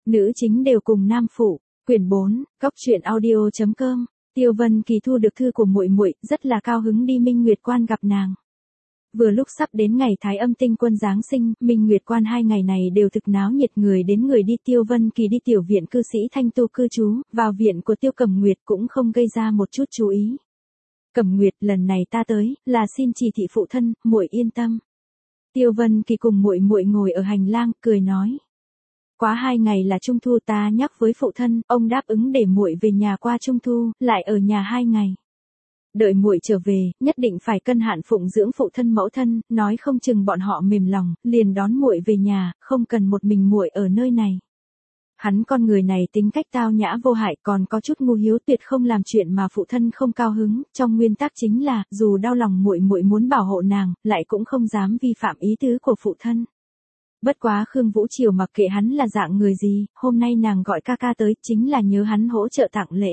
Nữ chính đều cùng nam phụ. Quyển 4, Cóc truyện audio.com. Tiêu Vân Kỳ thu được thư của muội muội, rất là cao hứng đi Minh Nguyệt Quan gặp nàng. Vừa lúc sắp đến ngày Thái Âm tinh quân giáng sinh, Minh Nguyệt Quan 2 ngày này đều thực náo nhiệt, người đến người đi. Tiêu Vân Kỳ đi tiểu viện cư sĩ Thanh Tu cư trú, vào viện của Tiêu Cẩm Nguyệt cũng không gây ra một chút chú ý. Cẩm Nguyệt, lần này ta tới, là xin chỉ thị phụ thân, muội yên tâm. Tiêu Vân Kỳ cùng muội muội ngồi ở hành lang, cười nói. Quá 2 ngày là Trung Thu, ta nhắc với phụ thân, ông đáp ứng để muội về nhà qua Trung Thu, lại ở nhà 2 ngày. Đợi muội trở về, nhất định phải cân hạn phụng dưỡng phụ thân mẫu thân, nói không chừng bọn họ mềm lòng, liền đón muội về nhà, không cần một mình muội ở nơi này. Hắn con người này tính cách tao nhã vô hại, còn có chút ngu hiếu, tuyệt không làm chuyện mà phụ thân không cao hứng, trong nguyên tắc chính là, dù đau lòng muội muội muốn bảo hộ nàng, lại cũng không dám vi phạm ý tứ của phụ thân. Bất quá Khương Vũ Triều mặc kệ hắn là dạng người gì, hôm nay nàng gọi ca ca tới, chính là nhớ hắn hỗ trợ tặng lễ.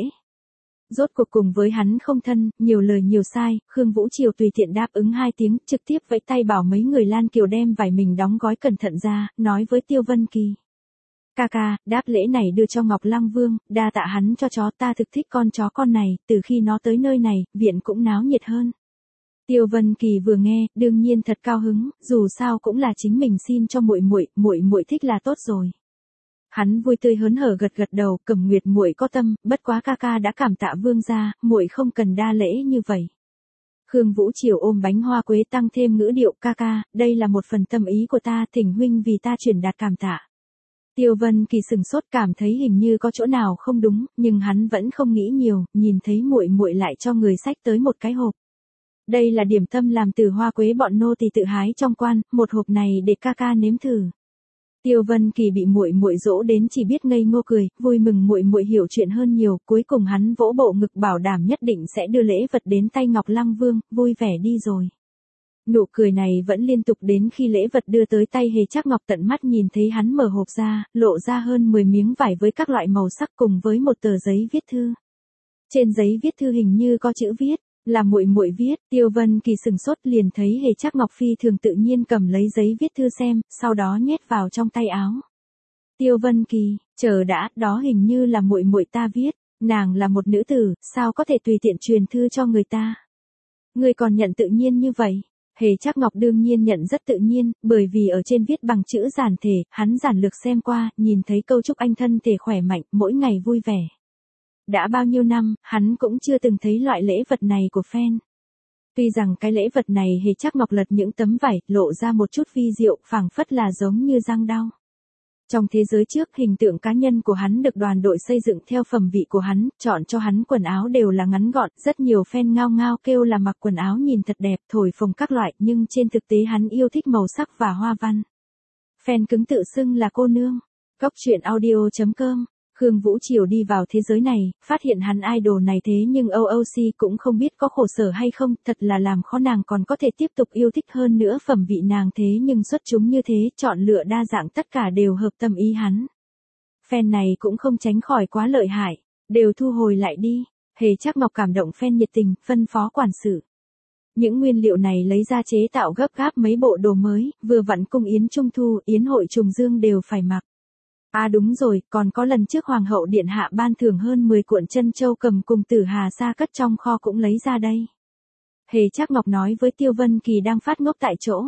Rốt cuộc cùng với hắn không thân, nhiều lời nhiều sai, Khương Vũ Triều tùy tiện đáp ứng 2 tiếng, trực tiếp vẫy tay bảo mấy người Lan Kiều đem vải mình đóng gói cẩn thận ra, nói với Tiêu Vân Kỳ. Ca ca, đáp lễ này đưa cho Ngọc Lăng Vương, đa tạ hắn cho chó, ta thực thích con chó con này, từ khi nó tới nơi này, viện cũng náo nhiệt hơn. Tiêu Vân Kỳ vừa nghe, đương nhiên thật cao hứng, dù sao cũng là chính mình xin cho muội muội thích là tốt rồi. Hắn vui tươi hớn hở gật gật đầu, Cẩm Nguyệt muội có tâm, bất quá ca ca đã cảm tạ vương gia, muội không cần đa lễ như vậy. Khương Vũ Triều ôm bánh hoa quế tăng thêm ngữ điệu, ca ca, đây là một phần tâm ý của ta, thỉnh huynh vì ta truyền đạt cảm tạ. Tiêu Vân Kỳ sừng sốt, cảm thấy hình như có chỗ nào không đúng, nhưng hắn vẫn không nghĩ nhiều, nhìn thấy muội muội lại cho người xách tới một cái hộp. Đây là điểm tâm làm từ hoa quế bọn nô tỳ tự hái trong quan, một hộp này để ca ca nếm thử. Tiêu Vân Kỳ bị muội muội dỗ đến chỉ biết ngây ngô cười, vui mừng muội muội hiểu chuyện hơn nhiều, cuối cùng hắn vỗ bộ ngực bảo đảm nhất định sẽ đưa lễ vật đến tay Ngọc Lăng Vương, vui vẻ đi rồi. Nụ cười này vẫn liên tục đến khi lễ vật đưa tới tay Hề Trác Ngọc, tận mắt nhìn thấy hắn mở hộp ra, lộ ra hơn 10 miếng vải với các loại màu sắc cùng với một tờ giấy viết thư. Trên giấy viết thư hình như có chữ viết, là muội muội viết. Tiêu Vân Kỳ sừng sốt, liền thấy Hề Trác Ngọc phi thường tự nhiên cầm lấy giấy viết thư xem, sau đó nhét vào trong tay áo. Tiêu Vân Kỳ, chờ đã, đó hình như là muội muội ta viết, nàng là một nữ tử, sao có thể tùy tiện truyền thư cho người ta? Ngươi còn nhận tự nhiên như vậy? Hề Trác Ngọc đương nhiên nhận rất tự nhiên, bởi vì ở trên viết bằng chữ giản thể, hắn giản lược xem qua, nhìn thấy câu chúc anh thân thể khỏe mạnh, mỗi ngày vui vẻ. Đã bao nhiêu năm, hắn cũng chưa từng thấy loại lễ vật này của fan. Tuy rằng cái lễ vật này Hề Trác Ngọc lật những tấm vải, lộ ra một chút vi diệu, phảng phất là giống như răng đau. Trong thế giới trước, hình tượng cá nhân của hắn được đoàn đội xây dựng theo phẩm vị của hắn, chọn cho hắn quần áo đều là ngắn gọn, rất nhiều fan ngao ngao kêu là mặc quần áo nhìn thật đẹp, thổi phồng các loại, nhưng trên thực tế hắn yêu thích màu sắc và hoa văn. Fan cứng tự xưng là cô nương. Cóc truyện audio.com. Khương Vũ Triều đi vào thế giới này, phát hiện hắn idol này thế nhưng OOC cũng không biết có khổ sở hay không, thật là làm khó nàng, còn có thể tiếp tục yêu thích hơn nữa phẩm vị nàng thế nhưng xuất chúng như thế, chọn lựa đa dạng tất cả đều hợp tâm ý hắn. Fan này cũng không tránh khỏi quá lợi hại, đều thu hồi lại đi. Hề Trác Ngọc cảm động fan nhiệt tình, phân phó quản sự. Những nguyên liệu này lấy ra chế tạo gấp gáp mấy bộ đồ mới, vừa vặn cung yến Trung Thu, yến hội trùng dương đều phải mặc. À đúng rồi, còn có lần trước Hoàng hậu điện hạ ban thưởng hơn 10 cuộn chân châu cầm cùng Tử Hà Sa cất trong kho cũng lấy ra đây. Hề Trác Ngọc nói với Tiêu Vân Kỳ đang phát ngốc tại chỗ.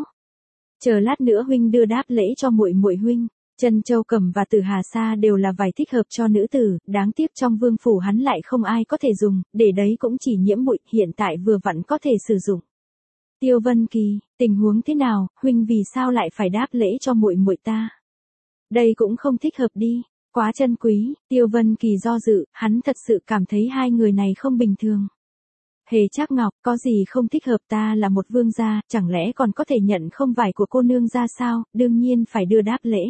Chờ lát nữa huynh đưa đáp lễ cho muội muội huynh. Chân châu cầm và Tử Hà Sa đều là vải thích hợp cho nữ tử, đáng tiếc trong vương phủ hắn lại không ai có thể dùng, để đấy cũng chỉ nhiễm bụi, hiện tại vừa vặn có thể sử dụng. Tiêu Vân Kỳ, tình huống thế nào, huynh vì sao lại phải đáp lễ cho muội muội ta? Đây cũng không thích hợp đi, quá chân quý. Tiêu Vân Kỳ do dự, hắn thật sự cảm thấy hai người này không bình thường. Hề Trác Ngọc, có gì không thích hợp, ta là một vương gia, chẳng lẽ còn có thể nhận không vải của cô nương ra sao, đương nhiên phải đưa đáp lễ.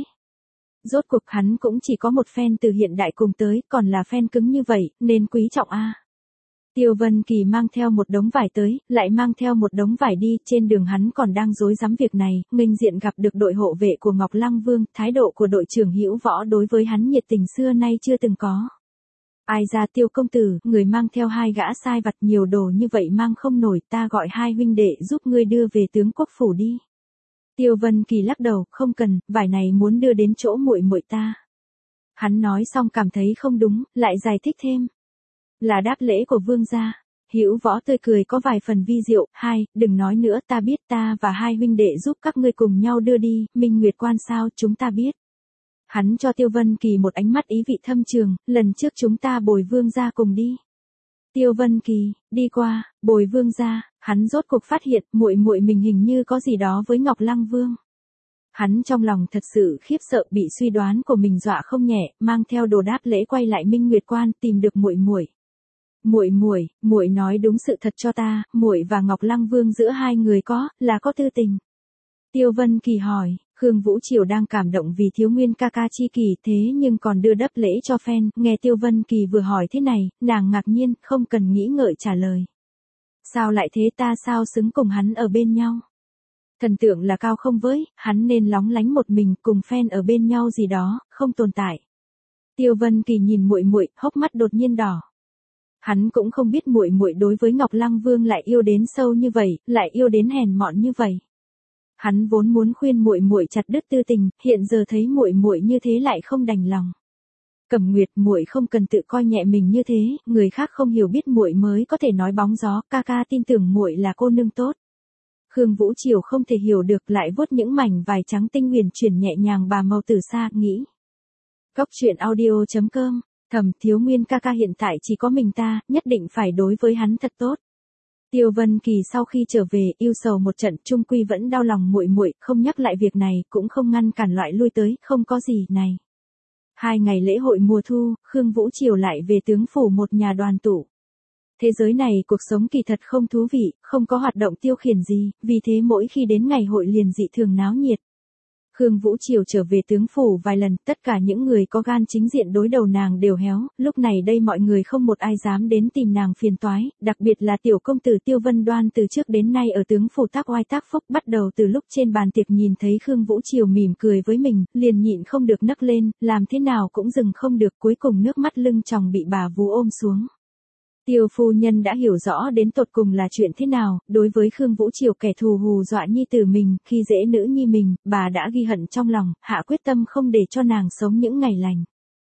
Rốt cuộc hắn cũng chỉ có một fan từ hiện đại cùng tới, còn là fan cứng như vậy, nên quý trọng a. Tiêu Vân Kỳ mang theo một đống vải tới, lại mang theo một đống vải đi, trên đường hắn còn đang rối rắm việc này, nghênh diện gặp được đội hộ vệ của Ngọc Lăng Vương, thái độ của đội trưởng Hữu Võ đối với hắn nhiệt tình xưa nay chưa từng có. Ai ra Tiêu công tử, người mang theo 2 gã sai vặt, nhiều đồ như vậy mang không nổi, ta gọi 2 huynh đệ giúp ngươi đưa về tướng quốc phủ đi. Tiêu Vân Kỳ lắc đầu, không cần, vải này muốn đưa đến chỗ muội muội ta. Hắn nói xong cảm thấy không đúng, lại giải thích thêm. Là đáp lễ của vương gia. Hữu Võ tươi cười có vài phần vi diệu. Hai, đừng nói nữa, ta biết, ta và hai huynh đệ giúp các ngươi cùng nhau đưa đi, Minh Nguyệt Quan sao, chúng ta biết. Hắn cho Tiêu Vân Kỳ một ánh mắt ý vị thâm trường, lần trước chúng ta bồi vương gia cùng đi. Tiêu Vân Kỳ, đi qua, bồi vương gia, hắn rốt cuộc phát hiện, muội muội mình hình như có gì đó với Ngọc Lăng Vương. Hắn trong lòng thật sự khiếp sợ, bị suy đoán của mình dọa không nhẹ, mang theo đồ đáp lễ quay lại Minh Nguyệt Quan, tìm được muội muội. Muội nói đúng sự thật cho ta, muội và Ngọc Lăng Vương giữa hai người có tư tình. Tiêu Vân Kỳ hỏi, Khương Vũ Triều đang cảm động vì thiếu nguyên ca ca chi kỷ thế nhưng còn đưa đáp lễ cho fan, nghe Tiêu Vân Kỳ vừa hỏi thế này, nàng ngạc nhiên, không cần nghĩ ngợi trả lời. Sao lại thế, ta sao xứng cùng hắn ở bên nhau? Thần tượng là cao không với, hắn nên lóng lánh một mình, cùng fan ở bên nhau gì đó, không tồn tại. Tiêu Vân Kỳ nhìn muội muội, hốc mắt đột nhiên đỏ. Hắn cũng không biết muội muội đối với Ngọc Lăng Vương lại yêu đến sâu như vậy, lại yêu đến hèn mọn như vậy. Hắn vốn muốn khuyên muội muội chặt đứt tư tình, hiện giờ thấy muội muội như thế lại không đành lòng. Cẩm Nguyệt, muội không cần tự coi nhẹ mình như thế, người khác không hiểu biết muội mới có thể nói bóng gió, ca ca tin tưởng muội là cô nương tốt. Khương Vũ Triều không thể hiểu được, lại vuốt những mảnh vải trắng tinh huyền chuyển nhẹ nhàng bà màu từ xa, nghĩ. Cốc truyện audio.com, Thẩm Thiếu Nguyên ca ca hiện tại chỉ có mình ta, nhất định phải đối với hắn thật tốt. Tiêu Vân Kỳ sau khi trở về, yêu sầu một trận, chung quy vẫn đau lòng muội muội, không nhắc lại việc này, cũng không ngăn cản loại lui tới, không có gì, này. 2 ngày lễ hội mùa thu, Khương Vũ Triều lại về tướng phủ một nhà đoàn tụ. Thế giới này cuộc sống kỳ thật không thú vị, không có hoạt động tiêu khiển gì, vì thế mỗi khi đến ngày hội liền dị thường náo nhiệt. Khương Vũ Triều trở về tướng phủ vài lần, tất cả những người có gan chính diện đối đầu nàng đều héo, lúc này đây mọi người không một ai dám đến tìm nàng phiền toái, đặc biệt là tiểu công tử Tiêu Vân Đoan từ trước đến nay ở tướng phủ tác oai tác phúc, bắt đầu từ lúc trên bàn tiệc nhìn thấy Khương Vũ Triều mỉm cười với mình, liền nhịn không được nấc lên, làm thế nào cũng dừng không được, cuối cùng nước mắt lưng tròng bị bà vú ôm xuống. Tiêu phu nhân đã hiểu rõ đến tột cùng là chuyện thế nào, đối với Khương Vũ Triều kẻ thù hù dọa nhi tử mình, khi dễ nữ nhi mình, bà đã ghi hận trong lòng, hạ quyết tâm không để cho nàng sống những ngày lành.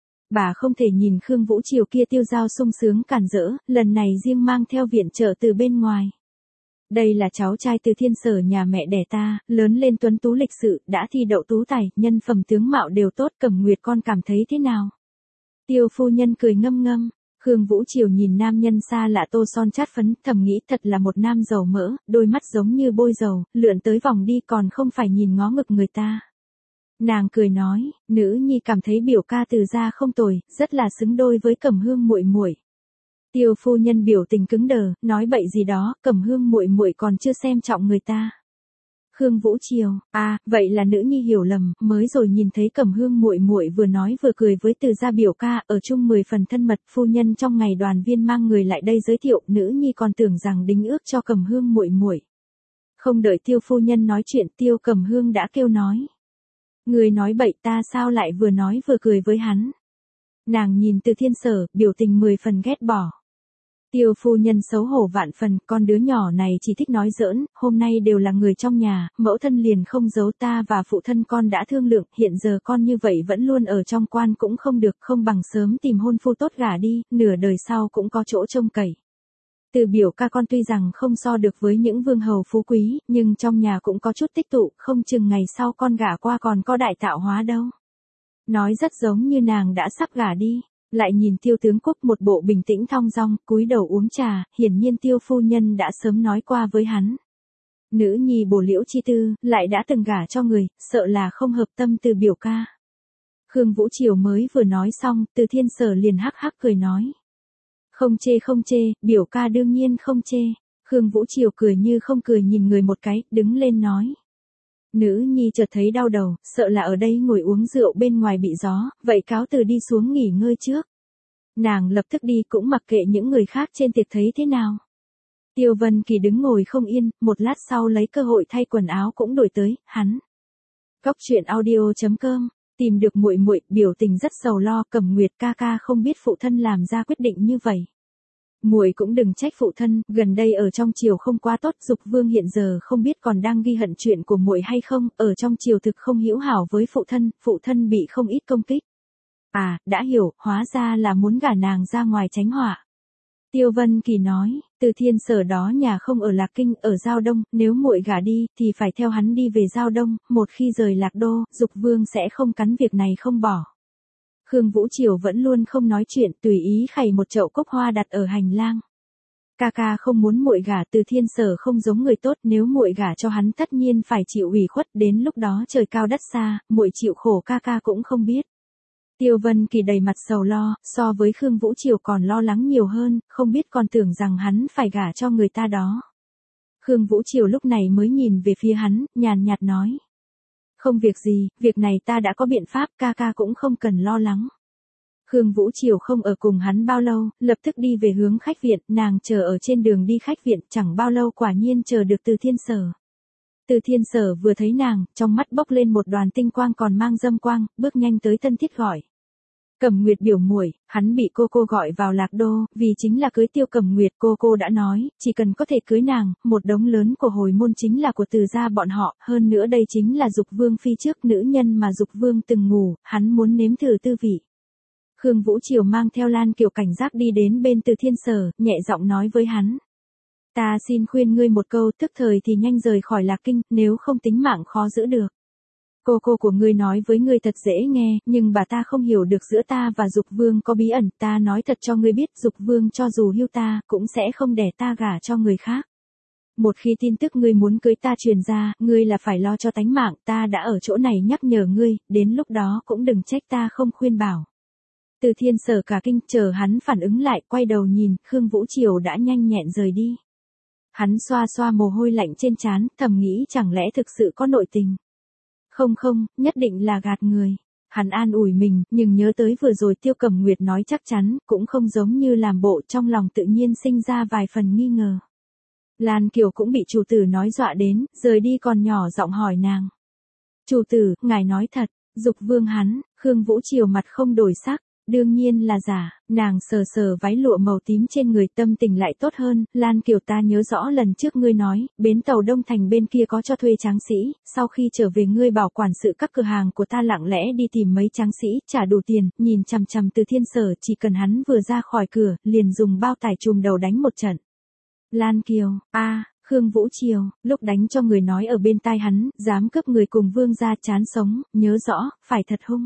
Bà không thể nhìn Khương Vũ Triều kia tiêu dao sung sướng cản rỡ, lần này riêng mang theo viện trợ từ bên ngoài. Đây là cháu trai từ Thiên Sở nhà mẹ đẻ ta, lớn lên tuấn tú lịch sự, đã thi đậu tú tài, nhân phẩm tướng mạo đều tốt, Cẩm Nguyệt con cảm thấy thế nào? Tiêu phu nhân cười ngâm ngâm. Khương Vũ Triều nhìn nam nhân xa lạ tô son chát phấn, thầm nghĩ thật là một nam giàu mỡ, đôi mắt giống như bôi dầu, lượn tới vòng đi còn không phải nhìn ngó ngực người ta. Nàng cười nói, nữ nhi cảm thấy biểu ca từ gia không tồi, rất là xứng đôi với Cẩm Hương muội muội. Tiêu phu nhân biểu tình cứng đờ, nói bậy gì đó, Cẩm Hương muội muội còn chưa xem trọng người ta. Khương Vũ Triều, vậy là nữ nhi hiểu lầm, mới rồi nhìn thấy Cẩm Hương muội muội vừa nói vừa cười với từ gia biểu ca, ở chung 10 phần thân mật, phu nhân trong ngày đoàn viên mang người lại đây giới thiệu, nữ nhi còn tưởng rằng đính ước cho Cẩm Hương muội muội. Không đợi Tiêu phu nhân nói chuyện, Tiêu Cẩm Hương đã kêu nói. Người nói bậy, ta sao lại vừa nói vừa cười với hắn. Nàng nhìn Từ Thiên Sở, biểu tình 10 phần ghét bỏ. Tiêu phu nhân xấu hổ vạn phần, con đứa nhỏ này chỉ thích nói giỡn, hôm nay đều là người trong nhà, mẫu thân liền không giấu ta và phụ thân con đã thương lượng, hiện giờ con như vậy vẫn luôn ở trong quan cũng không được, không bằng sớm tìm hôn phu tốt gả đi, nửa đời sau cũng có chỗ trông cậy. Từ biểu ca con tuy rằng không so được với những vương hầu phú quý, nhưng trong nhà cũng có chút tích tụ, không chừng ngày sau con gả qua còn có đại tạo hóa đâu. Nói rất giống như nàng đã sắp gả đi. Lại nhìn Tiêu tướng quốc một bộ bình tĩnh thong dong, cúi đầu uống trà, hiển nhiên Tiêu phu nhân đã sớm nói qua với hắn. Nữ nhi bổ liễu chi tư, lại đã từng gả cho người, sợ là không hợp tâm từ biểu ca. Khương Vũ Triều mới vừa nói xong, Từ Thiên Sở liền hắc hắc cười nói. Không chê, biểu ca đương nhiên không chê. Khương Vũ Triều cười như không cười nhìn người một cái, đứng lên nói. Nữ nhi chợt thấy đau đầu, sợ là ở đây ngồi uống rượu bên ngoài bị gió, vậy cáo từ đi xuống nghỉ ngơi trước. Nàng lập tức đi cũng mặc kệ những người khác trên tiệc thấy thế nào. Tiêu Vân Kỳ đứng ngồi không yên, một lát sau lấy cơ hội thay quần áo cũng đổi tới, hắn. Cốc truyện audio.com, tìm được muội muội, biểu tình rất sầu lo, Cẩm Nguyệt ca ca không biết phụ thân làm ra quyết định như vậy. Muội cũng đừng trách phụ thân, gần đây ở trong triều không quá tốt, Dục Vương hiện giờ không biết còn đang ghi hận chuyện của muội hay không, ở trong triều thực không hữu hảo với phụ thân bị không ít công kích. À, đã hiểu, hóa ra là muốn gả nàng ra ngoài tránh họa. Tiêu Vân Kỳ nói, Từ Thiên Sở đó nhà không ở Lạc Kinh, ở Giao Đông, nếu muội gả đi, thì phải theo hắn đi về Giao Đông, một khi rời Lạc Đô, Dục Vương sẽ không cắn việc này không bỏ. Khương Vũ Triều vẫn luôn không nói chuyện, tùy ý khày một chậu cốc hoa đặt ở hành lang. Ca ca không muốn muội gả, Từ Thiên Sở không giống người tốt, nếu muội gả cho hắn tất nhiên phải chịu ủy khuất, đến lúc đó trời cao đất xa, muội chịu khổ ca ca cũng không biết. Tiêu Vân Kỳ đầy mặt sầu lo, so với Khương Vũ Triều còn lo lắng nhiều hơn, không biết còn tưởng rằng hắn phải gả cho người ta đó. Khương Vũ Triều lúc này mới nhìn về phía hắn, nhàn nhạt nói. Không việc gì, việc này ta đã có biện pháp, ca ca cũng không cần lo lắng. Khương Vũ Triều không ở cùng hắn bao lâu, lập tức đi về hướng khách viện, nàng chờ ở trên đường đi khách viện, chẳng bao lâu quả nhiên chờ được Từ Thiên Sở. Từ Thiên Sở vừa thấy nàng, trong mắt bốc lên một đoàn tinh quang còn mang dâm quang, bước nhanh tới thân thiết gọi. Cẩm Nguyệt biểu muội, hắn bị cô gọi vào Lạc Đô, vì chính là cưới Tiêu Cẩm Nguyệt, cô đã nói, chỉ cần có thể cưới nàng, một đống lớn của hồi môn chính là của Từ gia bọn họ, hơn nữa đây chính là Dục Vương phi trước nữ nhân mà Dục Vương từng ngủ, hắn muốn nếm thử tư vị. Khương Vũ Triều mang theo Lan Kiều cảnh giác đi đến bên Từ Thiên Sở, nhẹ giọng nói với hắn. Ta xin khuyên ngươi một câu, tức thời thì nhanh rời khỏi Lạc Kinh, nếu không tính mạng khó giữ được. Cô của ngươi nói với ngươi thật dễ nghe, nhưng bà ta không hiểu được giữa ta và Dục Vương có bí ẩn, ta nói thật cho ngươi biết, Dục Vương cho dù hưu ta, cũng sẽ không để ta gả cho người khác. Một khi tin tức ngươi muốn cưới ta truyền ra, ngươi là phải lo cho tánh mạng, ta đã ở chỗ này nhắc nhở ngươi, đến lúc đó cũng đừng trách ta không khuyên bảo. Từ Thiên Sở cả kinh, chờ hắn phản ứng lại, quay đầu nhìn, Khương Vũ Triều đã nhanh nhẹn rời đi. Hắn xoa xoa mồ hôi lạnh trên trán, thầm nghĩ chẳng lẽ thực sự có nội tình. Không, nhất định là gạt người. Hắn an ủi mình, nhưng nhớ tới vừa rồi Tiêu Cẩm Nguyệt nói chắc chắn, cũng không giống như làm bộ, trong lòng tự nhiên sinh ra vài phần nghi ngờ. Lan Kiều cũng bị chủ tử nói dọa đến, rời đi còn nhỏ giọng hỏi nàng. Chủ tử, ngài nói thật, Dục Vương hắn, Khương Vũ Triều mặt không đổi sắc. Đương nhiên là giả, nàng sờ váy lụa màu tím trên người, tâm tình lại tốt hơn. Lan Kiều, ta nhớ rõ lần trước ngươi nói, bến tàu Đông Thành bên kia có cho thuê tráng sĩ, sau khi trở về ngươi bảo quản sự các cửa hàng của ta lặng lẽ đi tìm mấy tráng sĩ, trả đủ tiền, nhìn chằm chằm Từ Thiên Sở, chỉ cần hắn vừa ra khỏi cửa, liền dùng bao tải trùm đầu đánh một trận. Lan Kiều, Khương Vũ Triều, lúc đánh cho người nói ở bên tai hắn, dám cướp người cùng vương gia chán sống, nhớ rõ, phải thật hung.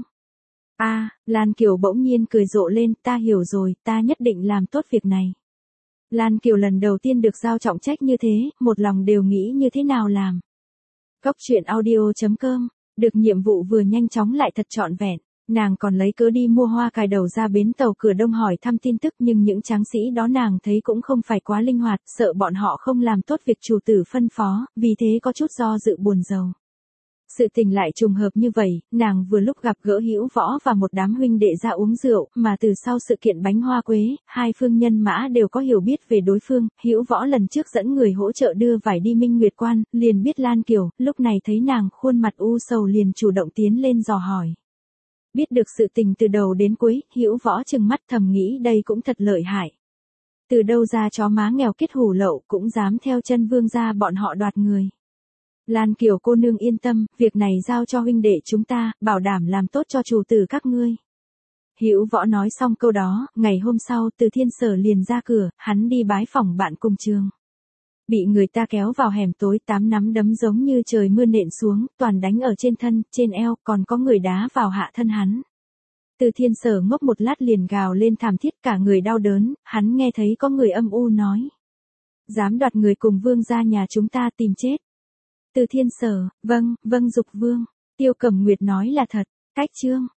Lan Kiều bỗng nhiên cười rộ lên, ta hiểu rồi, ta nhất định làm tốt việc này. Lan Kiều lần đầu tiên được giao trọng trách như thế, một lòng đều nghĩ như thế nào làm. Góc truyện audio.com, được nhiệm vụ vừa nhanh chóng lại thật trọn vẹn, nàng còn lấy cớ đi mua hoa cài đầu ra bến tàu cửa Đông hỏi thăm tin tức, nhưng những tráng sĩ đó nàng thấy cũng không phải quá linh hoạt, sợ bọn họ không làm tốt việc chủ tử phân phó, vì thế có chút do dự buồn rầu. Sự tình lại trùng hợp như vậy, nàng vừa lúc gặp gỡ Hữu Võ và một đám huynh đệ ra uống rượu, mà từ sau sự kiện bánh hoa quế, hai phương nhân mã đều có hiểu biết về đối phương. Hữu Võ lần trước dẫn người hỗ trợ đưa vải đi Minh Nguyệt Quan, liền biết Lan Kiều, lúc này thấy nàng khuôn mặt u sầu liền chủ động tiến lên dò hỏi. Biết được sự tình từ đầu đến cuối, Hữu Võ trừng mắt thầm nghĩ đây cũng thật lợi hại. Từ đâu ra chó má nghèo kết hủ lậu cũng dám theo chân vương gia bọn họ đoạt người. Lan Kiều cô nương yên tâm, việc này giao cho huynh đệ chúng ta, bảo đảm làm tốt cho chủ tử các ngươi. Hữu Võ nói xong câu đó, ngày hôm sau Từ Thiên Sở liền ra cửa, hắn đi bái phỏng bạn cùng trường. Bị người ta kéo vào hẻm tối, 8 nắm đấm giống như trời mưa nện xuống, toàn đánh ở trên thân, trên eo, còn có người đá vào hạ thân hắn. Từ Thiên Sở ngốc một lát liền gào lên thảm thiết, cả người đau đớn, hắn nghe thấy có người âm u nói. Dám đoạt người cùng vương gia nhà chúng ta tìm chết. Từ Thiên Sở, vâng, Dục Vương. Tiêu Cẩm Nguyệt nói là thật. Cách chương.